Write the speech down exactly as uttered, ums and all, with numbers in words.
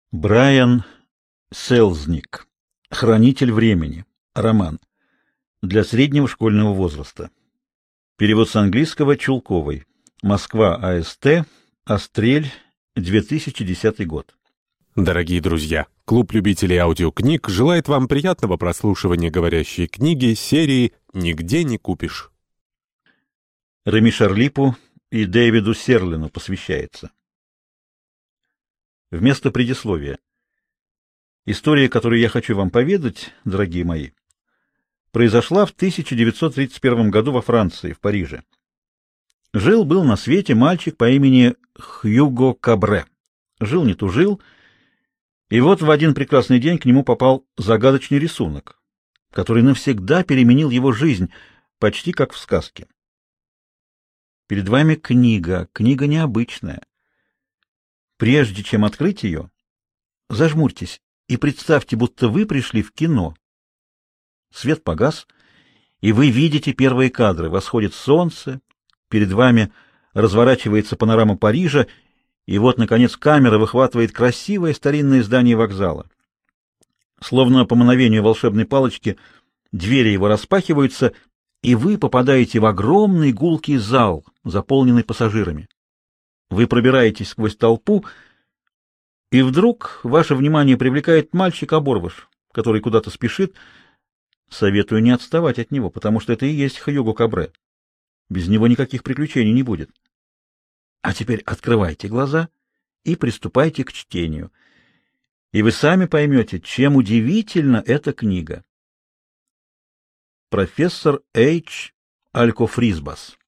Брайан Селзник. Хранитель времени. Роман. Для среднего школьного возраста. Перевод с английского Чулковой. Москва, А С Т. Острель, две тысячи десятый год. Дорогие друзья, клуб любителей аудиокниг желает вам приятного прослушивания говорящей книги серии «Нигде не купишь». Реми Шарлипу и Дэвиду Серлину посвящается. Вместо предисловия. История, которую я хочу вам поведать, дорогие мои, произошла в тысяча девятьсот тридцать первом году во Франции, в Париже. Жил-был на свете мальчик по имени Хьюго Кабре. Жил не тужил, и вот в один прекрасный день к нему попал загадочный рисунок, который навсегда переменил его жизнь, почти как в сказке. Перед вами книга, книга необычная. Прежде чем открыть ее, зажмурьтесь и представьте, будто вы пришли в кино. Свет погас, и вы видите первые кадры. Восходит солнце, перед вами разворачивается панорама Парижа, и вот, наконец, камера выхватывает красивое старинное здание вокзала. Словно по мановению волшебной палочки, двери его распахиваются, и вы попадаете в огромный гулкий зал, заполненный пассажирами. Вы пробираетесь сквозь толпу, и вдруг ваше внимание привлекает мальчик-оборвыш, который куда-то спешит. Советую не отставать от него, потому что это и есть Хьюго Кабре. Без него никаких приключений не будет. А теперь открывайте глаза и приступайте к чтению. И вы сами поймете, чем удивительна эта книга. Профессор Эйч Алькофризбас.